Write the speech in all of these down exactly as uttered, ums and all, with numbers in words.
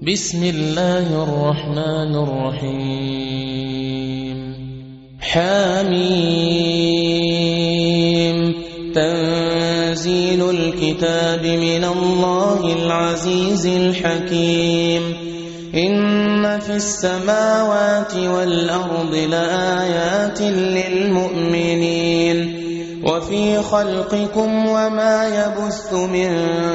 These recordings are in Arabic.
بسم الله الرحمن الرحيم حميم تنزيل الكتاب من الله العزيز الحكيم إن في السماوات والأرض لآيات للمؤمنين وفي خلقكم وما يبث من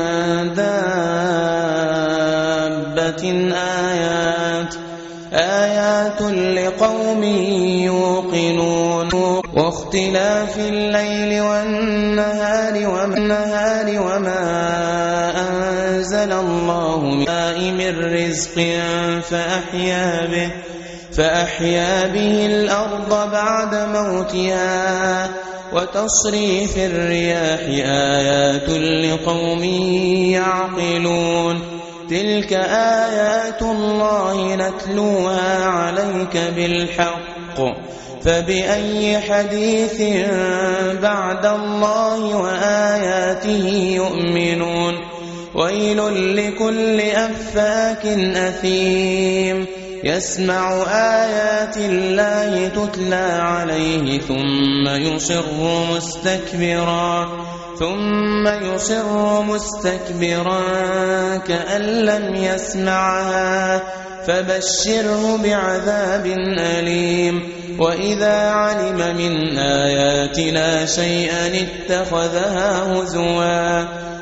دابة آيات آيات لقوم يوقنون واختلاف الليل والنهار والنهار وما أنزل الله من رزق فأحيا به فأحيا به الأرض بعد موتها وتصريف الرياح آيات لقوم يعقلون تلك آيات الله نتلوها عليك بالحق فبأي حديث بعد الله وآياته يؤمنون ويل لكل أفاك أثيم يسمع آيات الله تتلى عليه ثم يصر مستكبرا ثم يصر مستكبرا كأن لم يسمعها فبشره بعذاب أليم وإذا علم من آياتنا شيئا اتخذها هزوا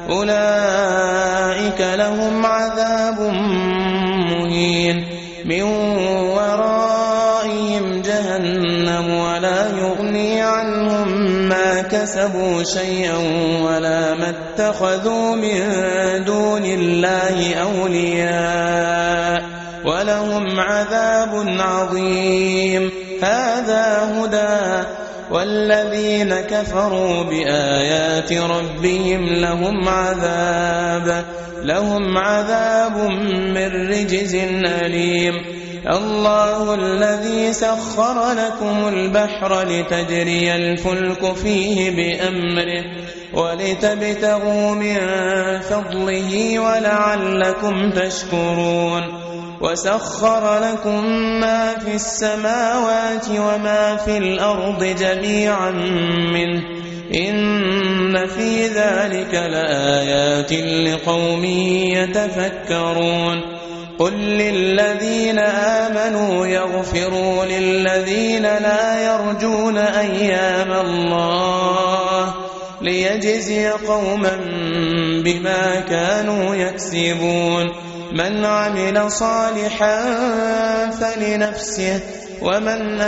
أولئك لهم عذاب مهين من ورائهم جهنم ولا يغني عنهم ما كسبوا شيئا ولا ما اتخذوا من دون الله أولياء ولهم عذاب عظيم هذا هدى والذين كفروا بآيات ربهم لهم عذاب لهم عذاب من رجز أليم الله الذي سخر لكم البحر لتجري الفلك فيه بأمره ولتبتغوا من فضله ولعلكم تشكرون وسخر لكم ما في السماوات وما في الأرض جميعا منه إن في ذلك لآيات لقوم يتفكرون قل للذين آمنوا يغفروا للذين لا يرجون أيام الله ليجزي قوما بما كانوا يكسبون من عمل صالحا فلنفسه ومن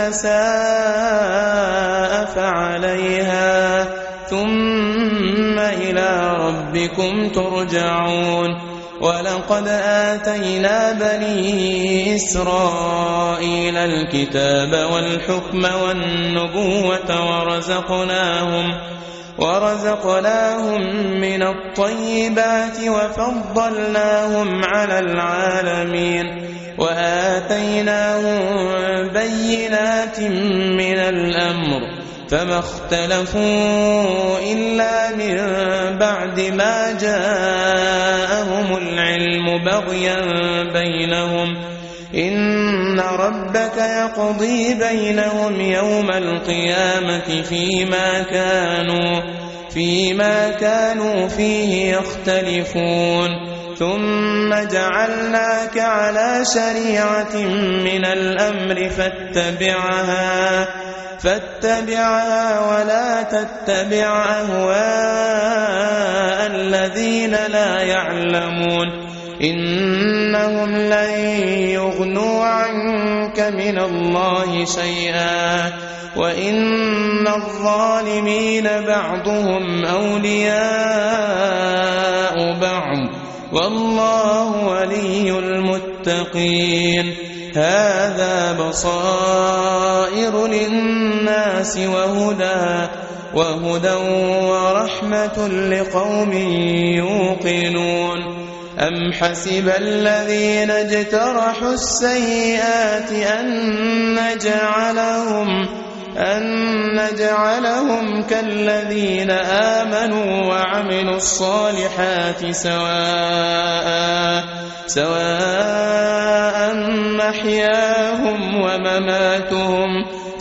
أساء فعليها ثم إلى ربكم ترجعون ولقد آتينا بني إسرائيل الكتاب والحكم والنبوة ورزقناهم ورزقناهم من الطيبات وفضلناهم على العالمين وآتيناهم بينات من الأمر فما اختلفوا إلا من بعد ما جاءهم العلم بغيا بينهم إن ربك يقضي بينهم يوم القيامة فيما كانوا فيما كانوا فيه يختلفون ثم جعلناك على شريعة من الأمر فاتبعها فاتبعها ولا تتبع أهواء الذين لا يعلمون إنهم لن يغنوا عنك من الله شيئا وإن الظالمين بعضهم أولياء بعض والله ولي المتقين هذا بصائر للناس وهدى وهدى ورحمة لقوم يوقنون أم حسب الذين اجترحوا السيئات أن نجعلهم أن نجعلهم كالذين آمنوا وعملوا الصالحات سواء سواء محياهم ومماتهم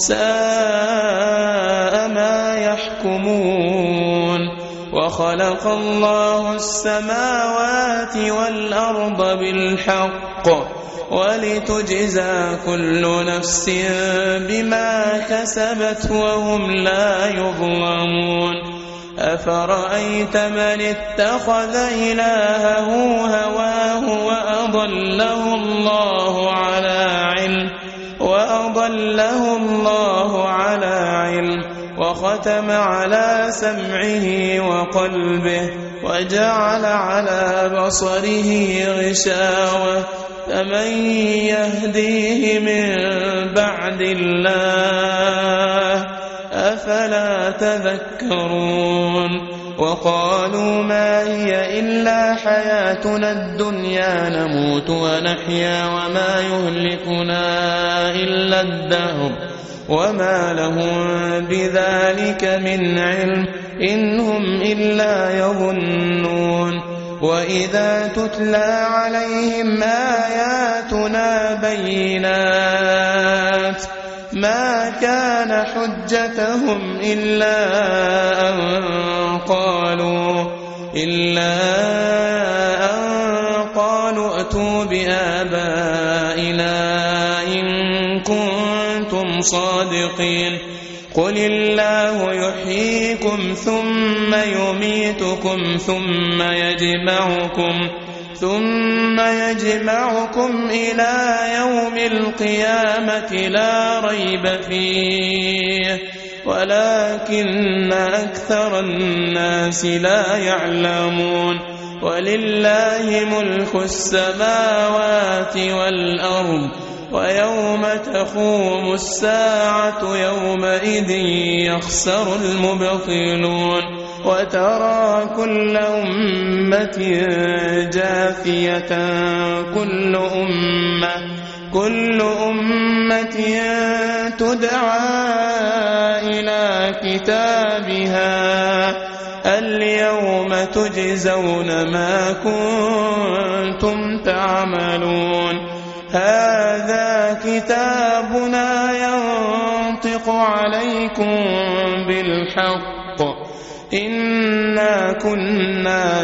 ساء ما يحكمون وخلق الله السماوات والأرض بالحق ولتجزى كل نفس بما كسبت وهم لا يظلمون أفرأيت من اتخذ إلهه هواه وأضله الله على علم وأضله الله على علم وختم على سمعه وقلبه وجعل على بصره غشاوة فمن يهديه من بعد الله أفلا تذكرون وقالوا ما هي إلا حياتنا الدنيا نموت ونحيا وما يهلكنا إلا الدهر وما لهم بذلك من علم إن هم إلا يظنون وإذا تتلى عليهم آياتنا بينات ما كان حجتهم إلا أن قالوا إلا أن قالوا ائتوا بآبائنا إن كنتم صادقين قل الله يحييكم ثم يميتكم ثم يجمعكم ثم يجمعكم إلى يوم القيامة لا ريب فيه ولكن أكثر الناس لا يعلمون ولله ملك السماوات والأرض ويوم تقوم الساعة يومئذ يخسر المبطلون وترى كل أمة جاثية كل أمة كل أمة تدعى إلى كتابها اليوم تجزون ما كنتم تعملون هذا كتابنا ينطق عليكم بالحق إنا كنا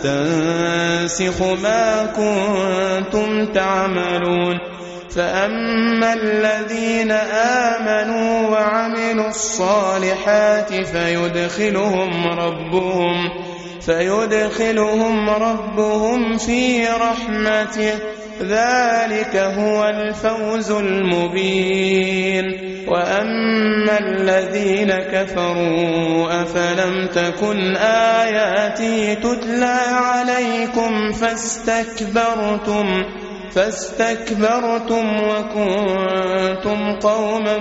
نستنسخ ما كنتم تعملون فأما الذين آمنوا وعملوا الصالحات فيدخلهم ربهم فيدخلهم ربهم في رحمته ذلك هو الفوز المبين وأما الذين كفروا أفلم تكن آياتي تتلى عليكم فاستكبرتم فاستكبرتم وكنتم قوما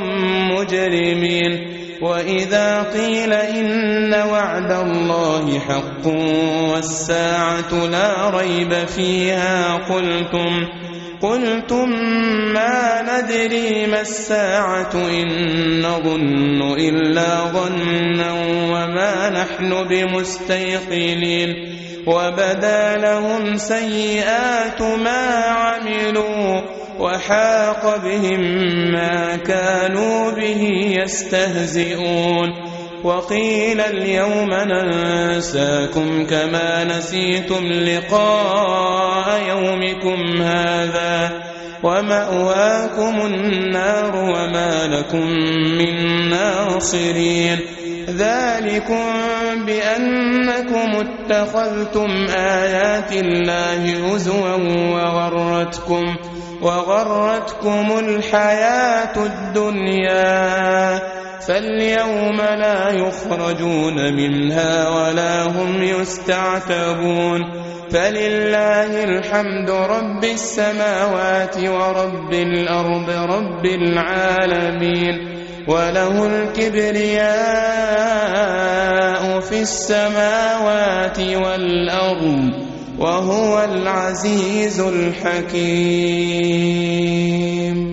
مجرمين وإذا قيل إن وعد الله حق والساعة لا ريب فيها قلتم قلتم ما ندري ما الساعة إن نظن إلا ظنا وما نحن بمستيقنين وبدا لهم سيئات ما عملوا وحاق بهم ما كانوا به يستهزئون وقيل اليوم ننساكم كما نسيتم لقاء يومكم هذا ومأواكم النار وما لكم من ناصرين ذلكم بأنكم اتخذتم آيات الله هزوا وغرتكم وغرتكم الحياة الدنيا فاليوم لا يخرجون منها ولا هم يستعتبون فلله الحمد رب السماوات ورب الأرض رب العالمين وله الكبرياء في السماوات والأرض وهو العزيز الحكيم.